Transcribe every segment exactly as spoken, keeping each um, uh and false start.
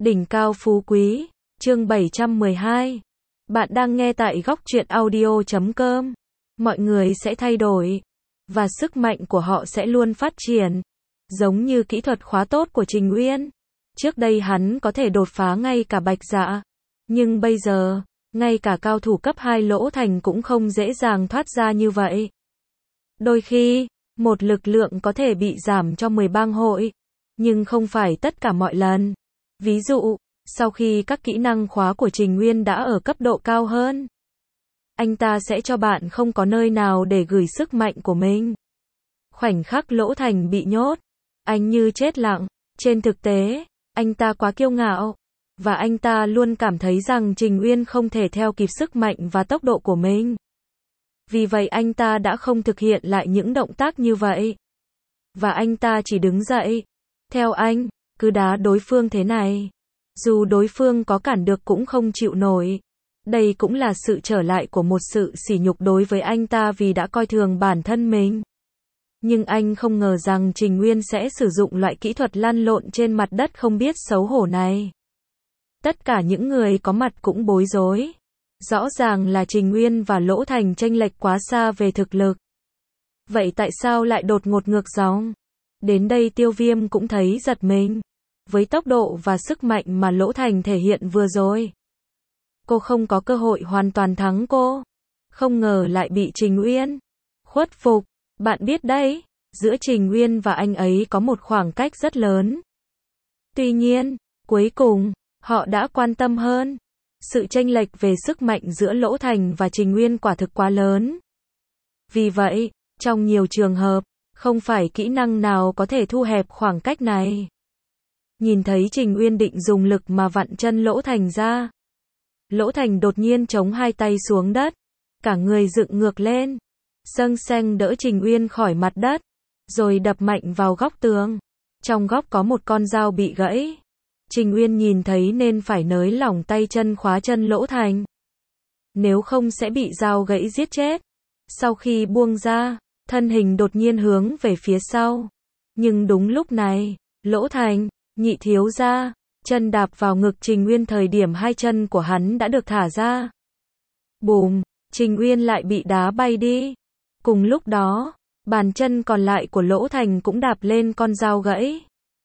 Đỉnh cao phú quý, chương bảy trăm mười hai. Bạn đang nghe tại góc truyện audio chấm com. Mọi người sẽ thay đổi, và sức mạnh của họ sẽ luôn phát triển. Giống như kỹ thuật khóa tốt của Trình Uyên. Trước đây hắn có thể đột phá ngay cả Bạch Dạ. Nhưng bây giờ, ngay cả cao thủ cấp hai Lỗ Thành cũng không dễ dàng thoát ra như vậy. Đôi khi, một lực lượng có thể bị giảm cho mười bang hội. Nhưng không phải tất cả mọi lần. Ví dụ, sau khi các kỹ năng khóa của Trình Uyên đã ở cấp độ cao hơn, anh ta sẽ cho bạn không có nơi nào để gửi sức mạnh của mình. Khoảnh khắc Lỗ Thành bị nhốt, anh như chết lặng. Trên thực tế, anh ta quá kiêu ngạo, và anh ta luôn cảm thấy rằng Trình Uyên không thể theo kịp sức mạnh và tốc độ của mình. Vì vậy anh ta đã không thực hiện lại những động tác như vậy. Và anh ta chỉ đứng dậy. Theo anh, cứ đá đối phương thế này. Dù đối phương có cản được cũng không chịu nổi. Đây cũng là sự trở lại của một sự sỉ nhục đối với anh ta vì đã coi thường bản thân mình. Nhưng anh không ngờ rằng Trình Uyên sẽ sử dụng loại kỹ thuật lăn lộn trên mặt đất không biết xấu hổ này. Tất cả những người có mặt cũng bối rối. Rõ ràng là Trình Uyên và Lỗ Thành chênh lệch quá xa về thực lực. Vậy tại sao lại đột ngột ngược dòng? Đến đây Tiêu Viêm cũng thấy giật mình. Với tốc độ và sức mạnh mà Lỗ Thành thể hiện vừa rồi, cô không có cơ hội hoàn toàn thắng cô. Không ngờ lại bị Trình Uyên khuất phục. Bạn biết đấy, giữa Trình Uyên và anh ấy có một khoảng cách rất lớn. Tuy nhiên, cuối cùng, họ đã quan tâm hơn. Sự chênh lệch về sức mạnh giữa Lỗ Thành và Trình Uyên quả thực quá lớn. Vì vậy, trong nhiều trường hợp, không phải kỹ năng nào có thể thu hẹp khoảng cách này. Nhìn thấy Trình Uyên định dùng lực mà vặn chân Lỗ Thành ra. Lỗ Thành đột nhiên chống hai tay xuống đất. Cả người dựng ngược lên. Sâng seng đỡ Trình Uyên khỏi mặt đất. Rồi đập mạnh vào góc tường. Trong góc có một con dao bị gãy. Trình Uyên nhìn thấy nên phải nới lỏng tay chân khóa chân Lỗ Thành. Nếu không sẽ bị dao gãy giết chết. Sau khi buông ra, thân hình đột nhiên hướng về phía sau. Nhưng đúng lúc này, Lỗ Thành, nhị thiếu gia, chân đạp vào ngực Trình Uyên thời điểm hai chân của hắn đã được thả ra. Bùm, Trình Uyên lại bị đá bay đi. Cùng lúc đó, bàn chân còn lại của Lỗ Thành cũng đạp lên con dao gãy.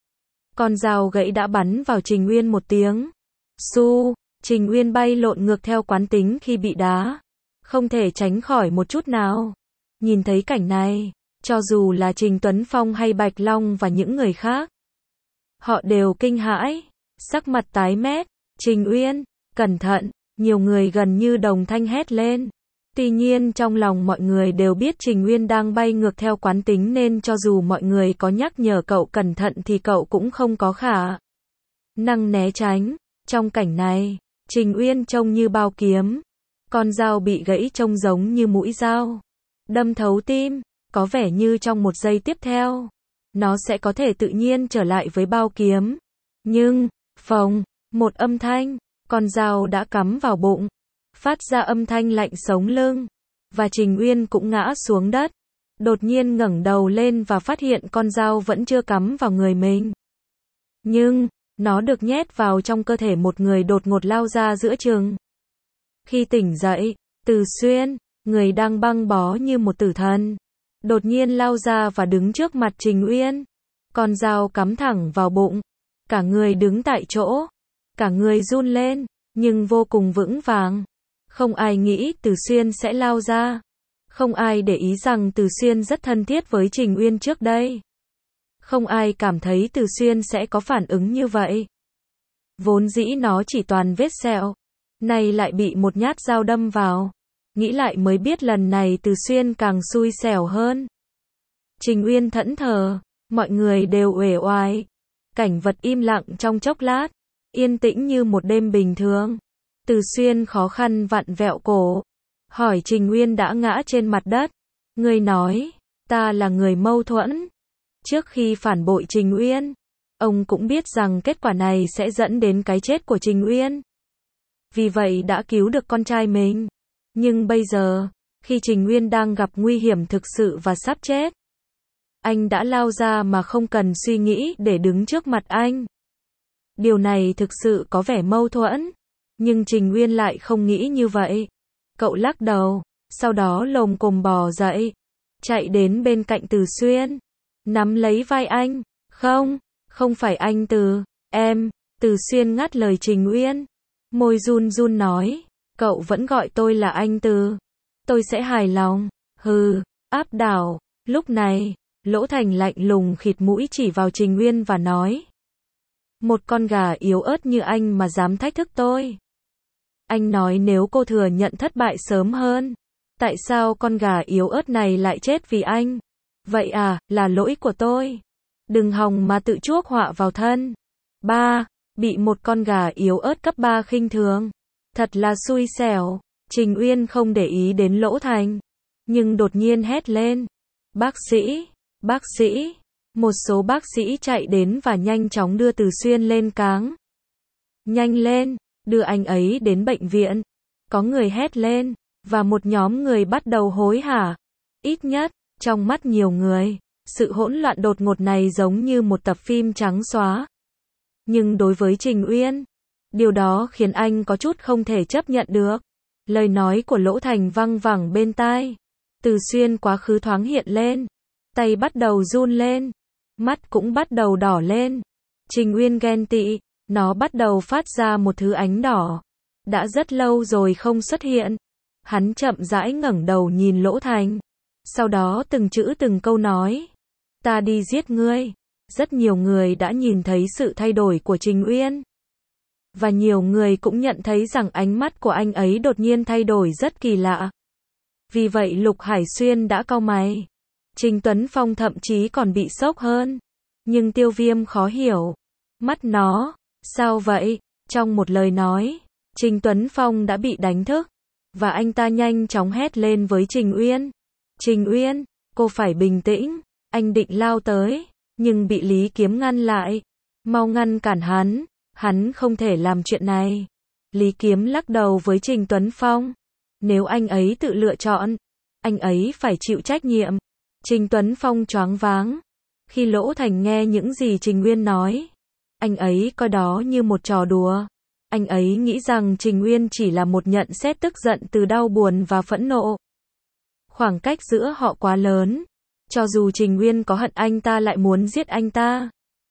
Con dao gãy đã bắn vào Trình Uyên một tiếng. Su, Trình Uyên bay lộn ngược theo quán tính khi bị đá. Không thể tránh khỏi một chút nào. Nhìn thấy cảnh này, cho dù là Trình Tuấn Phong hay Bạch Long và những người khác, họ đều kinh hãi, sắc mặt tái mét. Trình Uyên, cẩn thận, nhiều người gần như đồng thanh hét lên. Tuy nhiên trong lòng mọi người đều biết Trình Uyên đang bay ngược theo quán tính nên cho dù mọi người có nhắc nhở cậu cẩn thận thì cậu cũng không có khả năng né tránh. Trong cảnh này, Trình Uyên trông như bao kiếm. Con dao bị gãy trông giống như mũi dao. Đâm thấu tim, có vẻ như trong một giây tiếp theo, nó sẽ có thể tự nhiên trở lại với bao kiếm. Nhưng, phồng, một âm thanh, con dao đã cắm vào bụng. Phát ra âm thanh lạnh sống lưng. Và Trình Uyên cũng ngã xuống đất. Đột nhiên ngẩng đầu lên và phát hiện con dao vẫn chưa cắm vào người mình. Nhưng, nó được nhét vào trong cơ thể một người đột ngột lao ra giữa chừng. Khi tỉnh dậy, Từ Xuyên, người đang băng bó như một tử thần, đột nhiên lao ra và đứng trước mặt Trình Uyên. Con dao cắm thẳng vào bụng. Cả người đứng tại chỗ. Cả người run lên, nhưng vô cùng vững vàng. Không ai nghĩ Từ Xuyên sẽ lao ra. Không ai để ý rằng Từ Xuyên rất thân thiết với Trình Uyên trước đây. Không ai cảm thấy Từ Xuyên sẽ có phản ứng như vậy. Vốn dĩ nó chỉ toàn vết sẹo. Nay lại bị một nhát dao đâm vào. Nghĩ lại mới biết lần này Từ Xuyên càng xui xẻo hơn. Trình Uyên thẫn thờ. Mọi người đều uể oải. Cảnh vật im lặng trong chốc lát. Yên tĩnh như một đêm bình thường. Từ Xuyên khó khăn vặn vẹo cổ. Hỏi Trình Uyên đã ngã trên mặt đất. Người nói, ta là người mâu thuẫn. Trước khi phản bội Trình Uyên, ông cũng biết rằng kết quả này sẽ dẫn đến cái chết của Trình Uyên. Vì vậy đã cứu được con trai mình. Nhưng bây giờ, khi Trình Uyên đang gặp nguy hiểm thực sự và sắp chết, anh đã lao ra mà không cần suy nghĩ để đứng trước mặt anh. Điều này thực sự có vẻ mâu thuẫn. Nhưng Trình Uyên lại không nghĩ như vậy. Cậu lắc đầu, sau đó lồm cồm bò dậy, chạy đến bên cạnh Từ Xuyên, nắm lấy vai anh. Không, không phải anh Từ, em. Từ Xuyên ngắt lời Trình Uyên, môi run run nói, cậu vẫn gọi tôi là anh Từ. Tôi sẽ hài lòng. Hừ, áp đảo. Lúc này, Lỗ Thành lạnh lùng khịt mũi chỉ vào Trình Uyên và nói, một con gà yếu ớt như anh mà dám thách thức tôi. Anh nói nếu cô thừa nhận thất bại sớm hơn, tại sao con gà yếu ớt này lại chết vì anh? Vậy à, là lỗi của tôi. Đừng hòng mà tự chuốc họa vào thân. Ba, bị một con gà yếu ớt cấp ba khinh thường. Thật là xui xẻo. Trình Uyên không để ý đến Lỗ Thành, nhưng đột nhiên hét lên. Bác sĩ, bác sĩ. Một số bác sĩ chạy đến và nhanh chóng đưa Từ Xuyên lên cáng. Nhanh lên, đưa anh ấy đến bệnh viện. Có người hét lên, và một nhóm người bắt đầu hối hả. Ít nhất, trong mắt nhiều người, sự hỗn loạn đột ngột này giống như một tập phim trắng xóa. Nhưng đối với Trình Uyên, điều đó khiến anh có chút không thể chấp nhận được. Lời nói của Lỗ Thành văng vẳng bên tai. Từ Xuyên quá khứ thoáng hiện lên. Tay bắt đầu run lên. Mắt cũng bắt đầu đỏ lên. Trình Uyên ghen tị. Nó bắt đầu phát ra một thứ ánh đỏ. Đã rất lâu rồi không xuất hiện. Hắn chậm rãi ngẩng đầu nhìn Lỗ Thành. Sau đó từng chữ từng câu nói. Ta đi giết ngươi. Rất nhiều người đã nhìn thấy sự thay đổi của Trình Uyên. Và nhiều người cũng nhận thấy rằng ánh mắt của anh ấy đột nhiên thay đổi rất kỳ lạ. Vì vậy Lục Hải Xuyên đã cau mày. Trình Tuấn Phong thậm chí còn bị sốc hơn. Nhưng Tiêu Viêm khó hiểu. Mắt nó, sao vậy? Trong một lời nói, Trình Tuấn Phong đã bị đánh thức. Và anh ta nhanh chóng hét lên với Trình Uyên. Trình Uyên, cô phải bình tĩnh. Anh định lao tới, nhưng bị Lý Kiếm ngăn lại. Mau ngăn cản hắn, hắn không thể làm chuyện này. Lý Kiếm lắc đầu với Trình Tuấn Phong. Nếu anh ấy tự lựa chọn, anh ấy phải chịu trách nhiệm. Trình Tuấn Phong choáng váng. Khi Lỗ Thành nghe những gì Trình Uyên nói, anh ấy coi đó như một trò đùa. Anh ấy nghĩ rằng Trình Uyên chỉ là một nhận xét tức giận từ đau buồn và phẫn nộ. Khoảng cách giữa họ quá lớn. Cho dù Trình Uyên có hận anh ta lại muốn giết anh ta.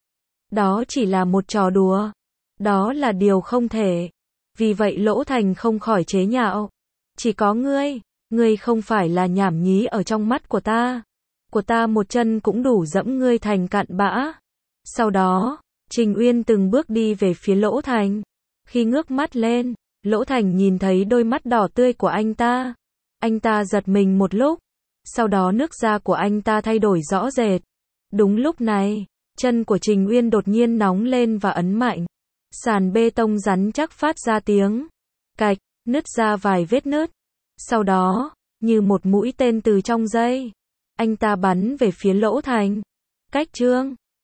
Đó chỉ là một trò đùa. Đó là điều không thể. Vì vậy Lỗ Thành không khỏi chế nhạo. Chỉ có ngươi, ngươi không phải là nhảm nhí ở trong mắt của ta. Của ta một chân cũng đủ dẫm ngươi thành cặn bã. Sau đó, Trình Uyên từng bước đi về phía Lỗ Thành. Khi ngước mắt lên, Lỗ Thành nhìn thấy đôi mắt đỏ tươi của anh ta. Anh ta giật mình một lúc. Sau đó nước da của anh ta thay đổi rõ rệt. Đúng lúc này, chân của Trình Uyên đột nhiên nóng lên và ấn mạnh. Sàn bê tông rắn chắc phát ra tiếng cạch, nứt ra vài vết nứt. Sau đó, như một mũi tên từ trong dây, anh ta bắn về phía Lỗ Thành. Cách chương